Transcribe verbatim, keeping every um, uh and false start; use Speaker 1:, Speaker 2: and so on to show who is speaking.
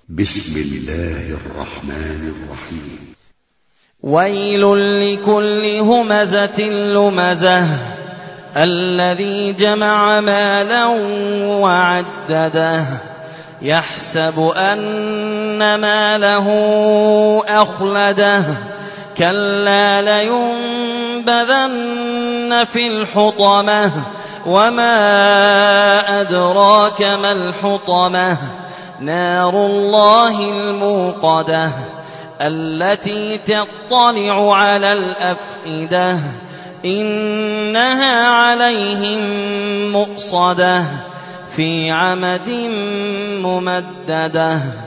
Speaker 1: بسم الله الرحمن الرحيم.
Speaker 2: ويل لكل همزة لمزة الذي جمع مالا وعدده يحسب أن ماله أخلده كلا لينبذن في الحطمة وما أدراك ما الحطمة نار الله الموقدة التي تطلع على الأفئدة إنها عليهم مؤصدة في عمد ممددة.